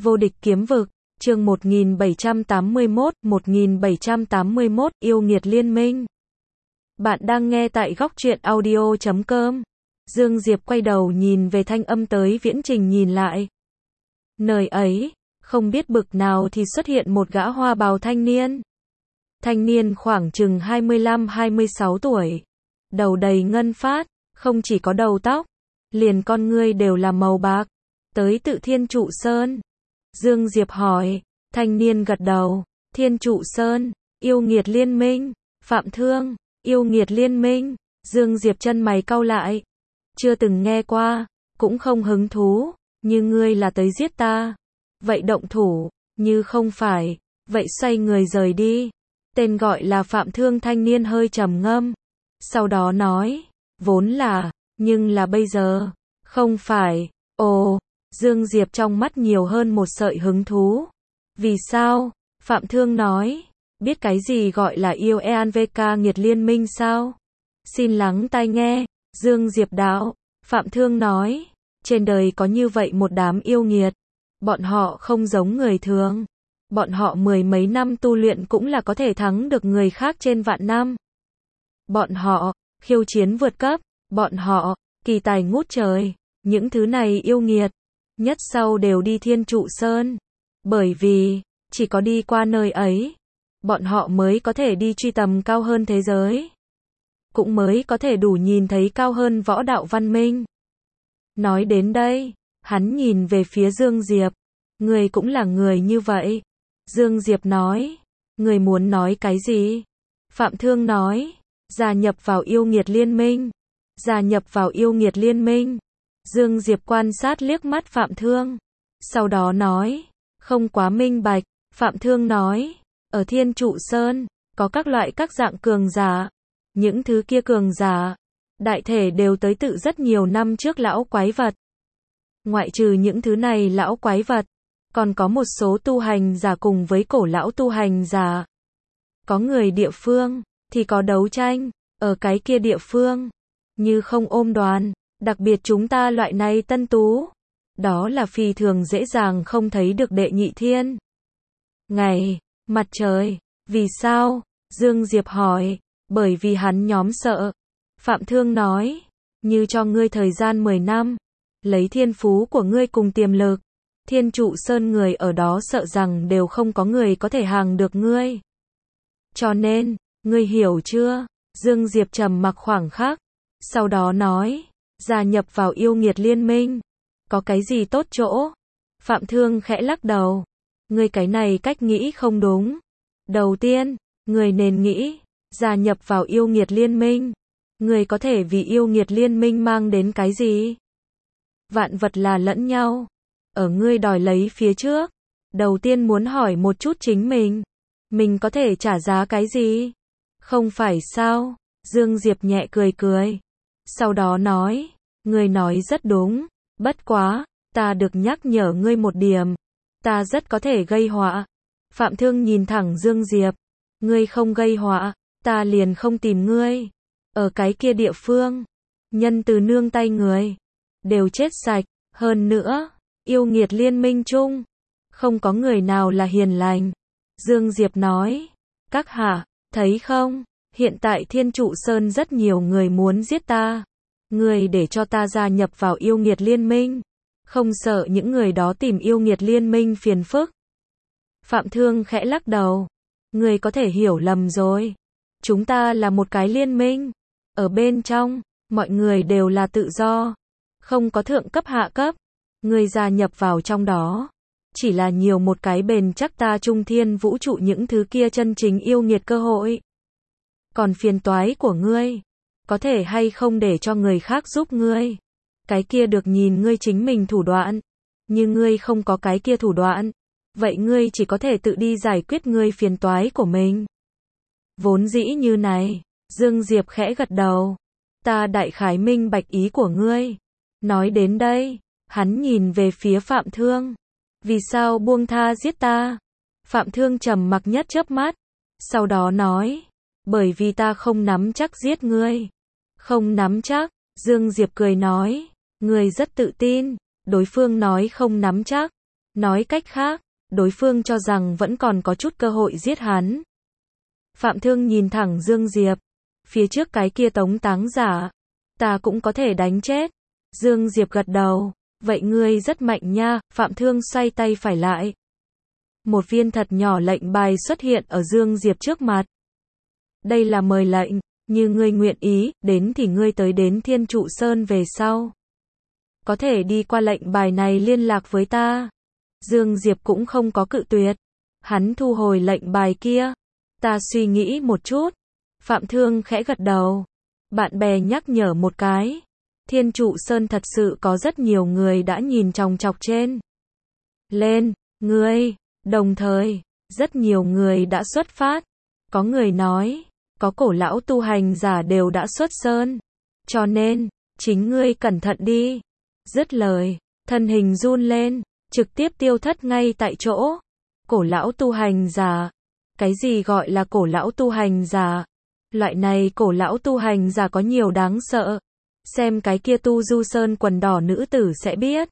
Vô địch kiếm vực, chương 1781, yêu nghiệt liên minh. Bạn đang nghe tại góc truyện audio.com. Dương Diệp quay đầu nhìn về thanh âm tới viễn trình nhìn lại. Nơi ấy, không biết bực nào thì xuất hiện một gã hoa bào thanh niên. Thanh niên khoảng chừng 25-26 tuổi. Đầu đầy ngân phát, không chỉ có đầu tóc, liền con ngươi đều là màu bạc. Tới tự Thiên Trụ Sơn. Dương Diệp hỏi, thanh niên gật đầu, Thiên Trụ Sơn, yêu nghiệt liên minh, Phạm Thương, yêu nghiệt liên minh. Dương Diệp chân mày cau lại. Chưa từng nghe qua, cũng không hứng thú, như ngươi là tới giết ta. Vậy động thủ, như không phải, vậy xoay người rời đi. Tên gọi là Phạm Thương thanh niên hơi trầm ngâm. Sau đó nói, vốn là, nhưng là bây giờ, không phải, ồ. Dương Diệp trong mắt nhiều hơn một sợi hứng thú. Vì sao? Phạm Thương nói, biết cái gì gọi là yêu EanVK nghiệt liên minh sao? Xin lắng tai nghe. Dương Diệp đạo. Phạm Thương nói, trên đời có như vậy một đám yêu nghiệt. Bọn họ không giống người thường. Bọn họ mười mấy năm tu luyện cũng là có thể thắng được người khác trên vạn năm. Bọn họ, khiêu chiến vượt cấp. Bọn họ, kỳ tài ngút trời. Những thứ này yêu nghiệt. Nhất sau đều đi Thiên Trụ Sơn. Bởi vì, chỉ có đi qua nơi ấy, bọn họ mới có thể đi truy tầm cao hơn thế giới. Cũng mới có thể đủ nhìn thấy cao hơn võ đạo văn minh. Nói đến đây, hắn nhìn về phía Dương Diệp. Người cũng là người như vậy. Dương Diệp nói, người muốn nói cái gì? Phạm Thương nói, gia nhập vào yêu nghiệt liên minh. Gia nhập vào yêu nghiệt liên minh. Dương Diệp quan sát liếc mắt Phạm Thương. Sau đó nói, không quá minh bạch. Phạm Thương nói, ở Thiên Trụ Sơn, có các loại các dạng cường giả. Những thứ kia cường giả, đại thể đều tới tự rất nhiều năm trước lão quái vật. Ngoại trừ những thứ này lão quái vật, còn có một số tu hành giả cùng với cổ lão tu hành giả. Có người địa phương, thì có đấu tranh, ở cái kia địa phương, như không ôm đoàn. Đặc biệt chúng ta loại này tân tú, đó là phi thường dễ dàng không thấy được đệ nhị thiên. Ngày, mặt trời, vì sao? Dương Diệp hỏi, bởi vì hắn nhóm sợ. Phạm Thương nói, như cho ngươi thời gian 10 năm, lấy thiên phú của ngươi cùng tiềm lực, Thiên Trụ Sơn người ở đó sợ rằng đều không có người có thể hàng được ngươi. Cho nên, ngươi hiểu chưa? Dương Diệp trầm mặc khoảng khắc, sau đó nói, gia nhập vào yêu nghiệt liên minh, có cái gì tốt chỗ? Phạm Thương khẽ lắc đầu, ngươi cái này cách nghĩ không đúng. Đầu tiên, ngươi nên nghĩ, gia nhập vào yêu nghiệt liên minh, ngươi có thể vì yêu nghiệt liên minh mang đến cái gì? Vạn vật là lẫn nhau. Ở ngươi đòi lấy phía trước, đầu tiên muốn hỏi một chút chính mình có thể trả giá cái gì? Không phải sao? Dương Diệp nhẹ cười cười. Sau đó nói, ngươi nói rất đúng, bất quá, ta được nhắc nhở ngươi một điểm, ta rất có thể gây họa. Phạm Thương nhìn thẳng Dương Diệp, ngươi không gây họa, ta liền không tìm ngươi. Ở cái kia địa phương, nhân từ nương tay người, đều chết sạch, hơn nữa, yêu nghiệt liên minh chung, không có người nào là hiền lành. Dương Diệp nói, các hạ, thấy không, hiện tại Thiên Trụ Sơn rất nhiều người muốn giết ta. Người để cho ta gia nhập vào yêu nghiệt liên minh, không sợ những người đó tìm yêu nghiệt liên minh phiền phức. Phạm Thương khẽ lắc đầu, người có thể hiểu lầm rồi. Chúng ta là một cái liên minh, ở bên trong, mọi người đều là tự do, không có thượng cấp hạ cấp. Người gia nhập vào trong đó, chỉ là nhiều một cái bền chắc ta trung thiên vũ trụ những thứ kia chân chính yêu nghiệt cơ hội. Còn phiền toái của ngươi, có thể hay không để cho người khác giúp ngươi? Cái kia được nhìn ngươi chính mình thủ đoạn. Nhưng ngươi không có cái kia thủ đoạn, vậy ngươi chỉ có thể tự đi giải quyết ngươi phiền toái của mình. Vốn dĩ như này, Dương Diệp khẽ gật đầu. Ta đại khái minh bạch ý của ngươi. Nói đến đây, hắn nhìn về phía Phạm Thương. Vì sao buông tha giết ta? Phạm Thương trầm mặc nhất chớp mắt. Sau đó nói, bởi vì ta không nắm chắc giết ngươi. Không nắm chắc, Dương Diệp cười nói, ngươi rất tự tin. Đối phương nói không nắm chắc, Nói cách khác, đối phương cho rằng vẫn còn có chút cơ hội giết hắn. Phạm Thương nhìn thẳng Dương Diệp. Phía trước cái kia tống táng giả, ta cũng có thể đánh chết. Dương Diệp gật đầu. Vậy ngươi rất mạnh nha. Phạm Thương xoay tay phải lại. Một viên thật nhỏ lệnh bài xuất hiện ở Dương Diệp trước mặt. Đây là mời lệnh, như ngươi nguyện ý, đến thì ngươi tới đến Thiên Trụ Sơn về sau. Có thể đi qua lệnh bài này liên lạc với ta. Dương Diệp cũng không có cự tuyệt. Hắn thu hồi lệnh bài kia. Ta suy nghĩ một chút. Phạm Thương khẽ gật đầu. Bạn bè nhắc nhở một cái. Thiên Trụ Sơn thật sự có rất nhiều người đã nhìn chòng chọc trên. Lên, ngươi. Đồng thời, rất nhiều người đã xuất phát. Có người nói, có cổ lão tu hành giả đều đã xuất sơn. Cho nên, chính ngươi cẩn thận đi. Dứt lời, thân hình run lên, trực tiếp tiêu thất ngay tại chỗ. Cổ lão tu hành giả. Cái gì gọi là cổ lão tu hành giả? Loại này cổ lão tu hành giả có nhiều đáng sợ. Xem cái kia tu du sơn quần đỏ nữ tử sẽ biết.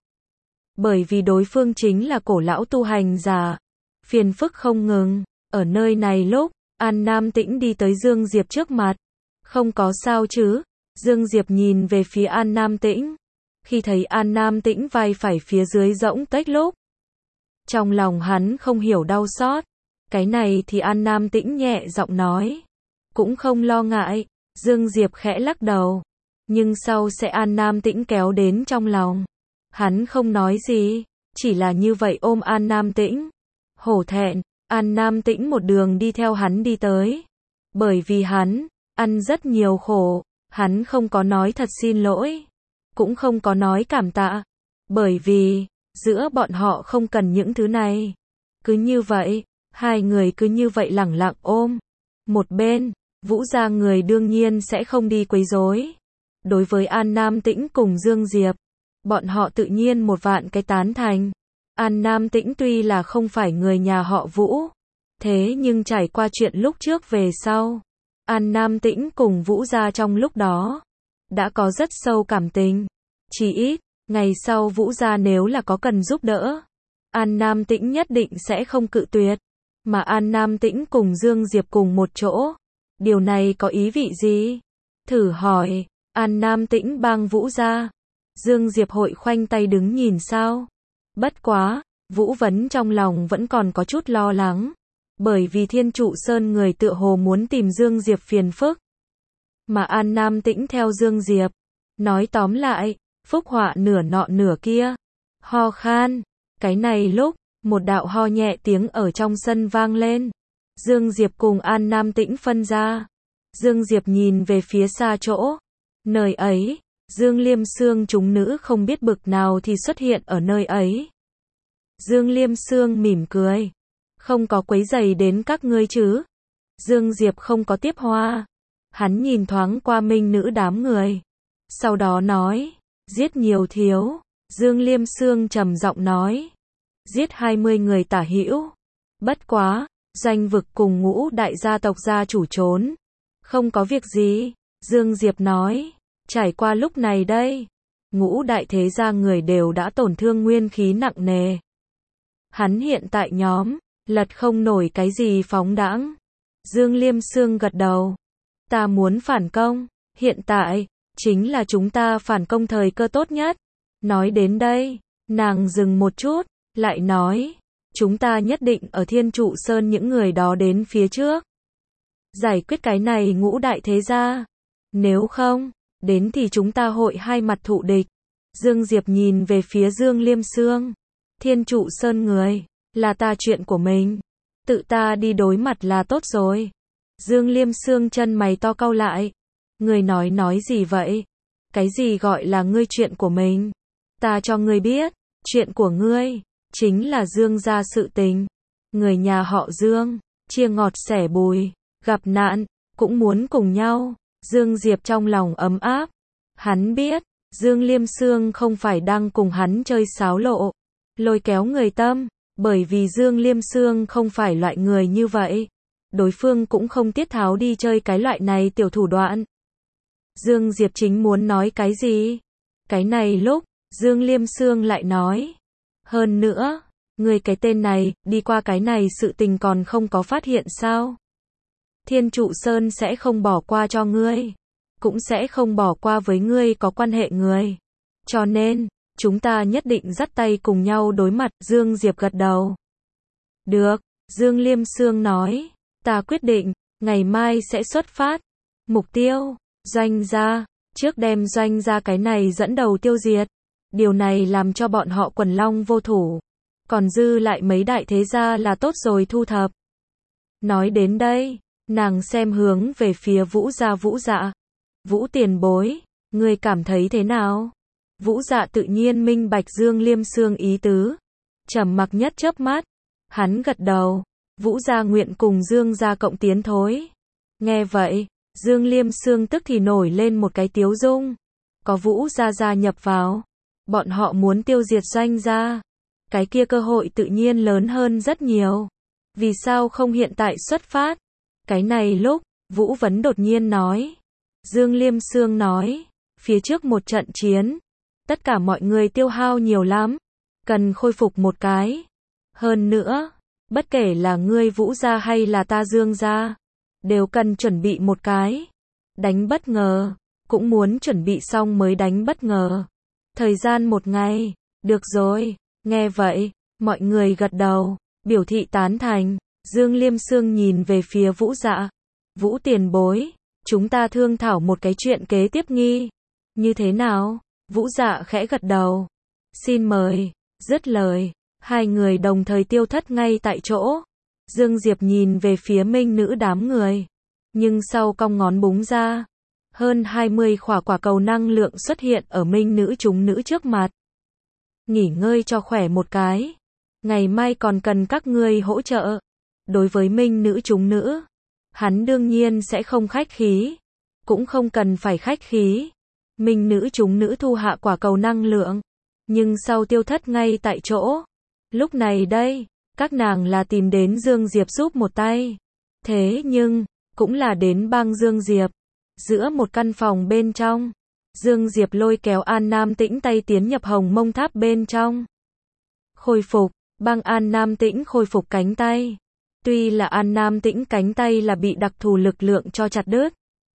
Bởi vì đối phương chính là cổ lão tu hành giả. Phiền phức không ngừng. Ở nơi này lúc, An Nam Tĩnh đi tới Dương Diệp trước mặt. Không có sao chứ? Dương Diệp nhìn về phía An Nam Tĩnh. Khi thấy An Nam Tĩnh vai phải phía dưới rỗng tếch lúc. Trong lòng hắn không hiểu đau xót. Cái này thì An Nam Tĩnh nhẹ giọng nói. Cũng không lo ngại. Dương Diệp khẽ lắc đầu. Nhưng sau sẽ An Nam Tĩnh kéo đến trong lòng. Hắn không nói gì. Chỉ là như vậy ôm An Nam Tĩnh. Hổ thẹn, An Nam Tĩnh một đường đi theo hắn đi tới. Bởi vì hắn, ăn rất nhiều khổ. Hắn không có nói thật xin lỗi. Cũng không có nói cảm tạ. Bởi vì, giữa bọn họ không cần những thứ này. Cứ như vậy, hai người cứ như vậy lẳng lặng ôm. Một bên, Vũ gia người đương nhiên sẽ không đi quấy rối. Đối với An Nam Tĩnh cùng Dương Diệp, bọn họ tự nhiên một vạn cái tán thành. An Nam Tĩnh tuy là không phải người nhà họ Vũ, thế nhưng trải qua chuyện lúc trước về sau, An Nam Tĩnh cùng Vũ gia trong lúc đó đã có rất sâu cảm tình. Chỉ ít, ngày sau Vũ gia nếu là có cần giúp đỡ, An Nam Tĩnh nhất định sẽ không cự tuyệt. Mà An Nam Tĩnh cùng Dương Diệp cùng một chỗ, điều này có ý vị gì? Thử hỏi, An Nam Tĩnh bang Vũ gia, Dương Diệp hội khoanh tay đứng nhìn sao? Bất quá, Vũ Vấn trong lòng vẫn còn có chút lo lắng, bởi vì Thiên Trụ Sơn người tựa hồ muốn tìm Dương Diệp phiền phức. Mà An Nam Tĩnh theo Dương Diệp, nói tóm lại, phúc họa nửa nọ nửa kia. Ho khan, cái này lúc, một đạo ho nhẹ tiếng ở trong sân vang lên. Dương Diệp cùng An Nam Tĩnh phân ra. Dương Diệp nhìn về phía xa chỗ. Nơi ấy, Dương Liêm Sương chúng nữ không biết bực nào thì xuất hiện ở nơi ấy. Dương Liêm Sương mỉm cười. Không có quấy rầy đến các ngươi chứ? Dương Diệp không có tiếp hoa. Hắn nhìn thoáng qua minh nữ đám người. Sau đó nói, giết nhiều thiếu. Dương Liêm Sương trầm giọng nói, giết 20 người tả hữu. Bất quá, Doanh vực cùng Ngũ đại gia tộc gia chủ trốn. Không có việc gì, Dương Diệp nói, trải qua lúc này đây, Ngũ đại thế gia người đều đã tổn thương nguyên khí nặng nề. Hắn hiện tại nhóm, lật không nổi cái gì phóng đãng. Dương Liêm Sương gật đầu. Ta muốn phản công, hiện tại, chính là chúng ta phản công thời cơ tốt nhất. Nói đến đây, nàng dừng một chút, lại nói, chúng ta nhất định ở Thiên Trụ Sơn những người đó đến phía trước. Giải quyết cái này Ngũ đại thế gia. Nếu không, đến thì chúng ta hội hai mặt thụ địch. Dương Diệp nhìn về phía Dương Liêm Sương. Thiên Trụ Sơn người, là ta chuyện của mình. Tự ta đi đối mặt là tốt rồi. Dương Liêm Sương chân mày to cau lại. Người nói gì vậy? Cái gì gọi là ngươi chuyện của mình? Ta cho ngươi biết, chuyện của ngươi, chính là Dương gia sự tình. Người nhà họ Dương, chia ngọt sẻ bùi, gặp nạn, cũng muốn cùng nhau. Dương Diệp trong lòng ấm áp. Hắn biết, Dương Liêm Sương không phải đang cùng hắn chơi sáo lộ, lôi kéo người tâm, bởi vì Dương Liêm Sương không phải loại người như vậy. Đối phương cũng không tiết tháo đi chơi cái loại này tiểu thủ đoạn. Dương Diệp chính muốn nói cái gì? Cái này lúc, Dương Liêm Sương lại nói. Hơn nữa, Ngươi cái tên này, đi qua cái này sự tình còn không có phát hiện sao? Thiên Trụ Sơn sẽ không bỏ qua cho ngươi, cũng sẽ không bỏ qua với ngươi có quan hệ người. Cho nên, chúng ta nhất định dắt tay cùng nhau đối mặt, Dương Diệp gật đầu. Được, Dương Liêm Sương nói, ta quyết định, ngày mai sẽ xuất phát. Mục tiêu, Doanh gia, trước đem Doanh gia cái này dẫn đầu tiêu diệt. Điều này làm cho bọn họ quần long vô thủ. Còn dư lại mấy đại thế gia là tốt rồi thu thập. Nói đến đây, nàng xem hướng về phía Vũ gia Vũ Dạ. Vũ tiền bối, ngươi cảm thấy thế nào? Vũ Dạ tự nhiên minh bạch Dương Liêm Sương ý tứ. Trầm mặc nhất chớp mắt, hắn gật đầu. Vũ gia nguyện cùng Dương gia cộng tiến thối. Nghe vậy, Dương Liêm Sương tức thì nổi lên một cái tiếu dung. Có Vũ gia gia nhập vào, bọn họ muốn tiêu diệt Doanh gia, cái kia cơ hội tự nhiên lớn hơn rất nhiều. Vì sao không hiện tại xuất phát? Cái này lúc, Vũ Vấn đột nhiên nói. Dương Liêm Sương nói, phía trước một trận chiến, tất cả mọi người tiêu hao nhiều lắm, cần khôi phục một cái. Hơn nữa, bất kể là ngươi Vũ gia hay là ta Dương gia, đều cần chuẩn bị một cái. Đánh bất ngờ, cũng muốn chuẩn bị xong mới đánh bất ngờ. Thời gian một ngày, được rồi, nghe vậy, mọi người gật đầu, biểu thị tán thành. Dương Liêm Sương nhìn về phía Vũ Dạ. Vũ tiền bối, chúng ta thương thảo một cái chuyện kế tiếp nghi. Như thế nào? Vũ Dạ khẽ gật đầu. Xin mời. Dứt lời, hai người đồng thời tiêu thất ngay tại chỗ. Dương Diệp nhìn về phía Minh nữ đám người. Nhưng sau cong ngón búng ra, hơn 20 quả cầu năng lượng xuất hiện ở Minh nữ chúng nữ trước mặt. Nghỉ ngơi cho khỏe một cái. Ngày mai còn cần các ngươi hỗ trợ. Đối với Minh nữ chúng nữ, hắn đương nhiên sẽ không khách khí. Cũng không cần phải khách khí. Minh nữ chúng nữ thu hạ quả cầu năng lượng. Nhưng sau tiêu thất ngay tại chỗ. Lúc này đây, các nàng là tìm đến Dương Diệp giúp một tay. Thế nhưng, cũng là đến bang Dương Diệp. Giữa một căn phòng bên trong, Dương Diệp lôi kéo An Nam Tĩnh tay tiến nhập Hồng Mông Tháp bên trong. Khôi phục, bang An Nam Tĩnh khôi phục cánh tay. Tuy là An Nam Tĩnh cánh tay là bị đặc thù lực lượng cho chặt đứt.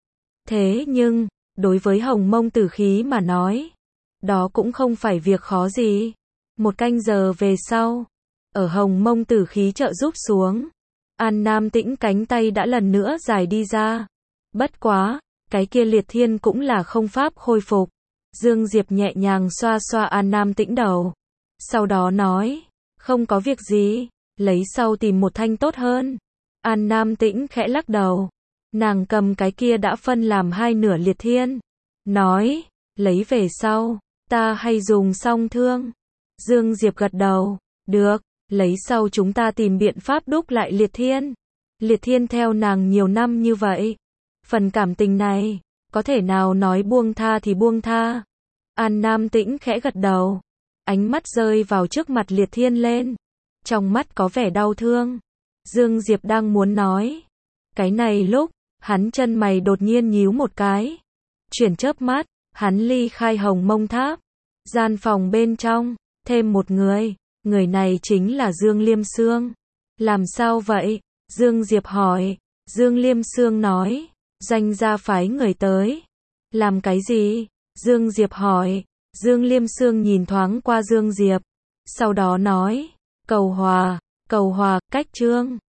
Thế nhưng, đối với Hồng Mông Tử Khí mà nói, đó cũng không phải việc khó gì. Một canh giờ về sau, ở Hồng Mông Tử Khí trợ giúp xuống, An Nam Tĩnh cánh tay đã lần nữa dài đi ra. Bất quá, cái kia liệt thiên cũng là không pháp khôi phục. Dương Diệp nhẹ nhàng xoa xoa An Nam Tĩnh đầu. Sau đó nói, không có việc gì, lấy sau tìm một thanh tốt hơn. An Nam Tĩnh khẽ lắc đầu. Nàng cầm cái kia đã phân làm hai nửa liệt thiên. Nói, lấy về sau, ta hay dùng song thương. Dương Diệp gật đầu, được, lấy sau chúng ta tìm biện pháp đúc lại liệt thiên. Liệt thiên theo nàng nhiều năm như vậy. Phần cảm tình này, có thể nào nói buông tha thì buông tha. An Nam Tĩnh khẽ gật đầu. Ánh mắt rơi vào trước mặt liệt thiên lên. Trong mắt có vẻ đau thương. Dương Diệp đang muốn nói. Cái này lúc, hắn chân mày đột nhiên nhíu một cái. Chuyển chớp mắt, hắn ly khai Hồng Mông Tháp. Gian phòng bên trong, thêm một người. Người này chính là Dương Liêm Sương. Làm sao vậy? Dương Diệp hỏi. Dương Liêm Sương nói. Doanh gia phái người tới. Làm cái gì? Dương Diệp hỏi. Dương Liêm Sương nhìn thoáng qua Dương Diệp. Sau đó nói. Cầu hòa, cách trương.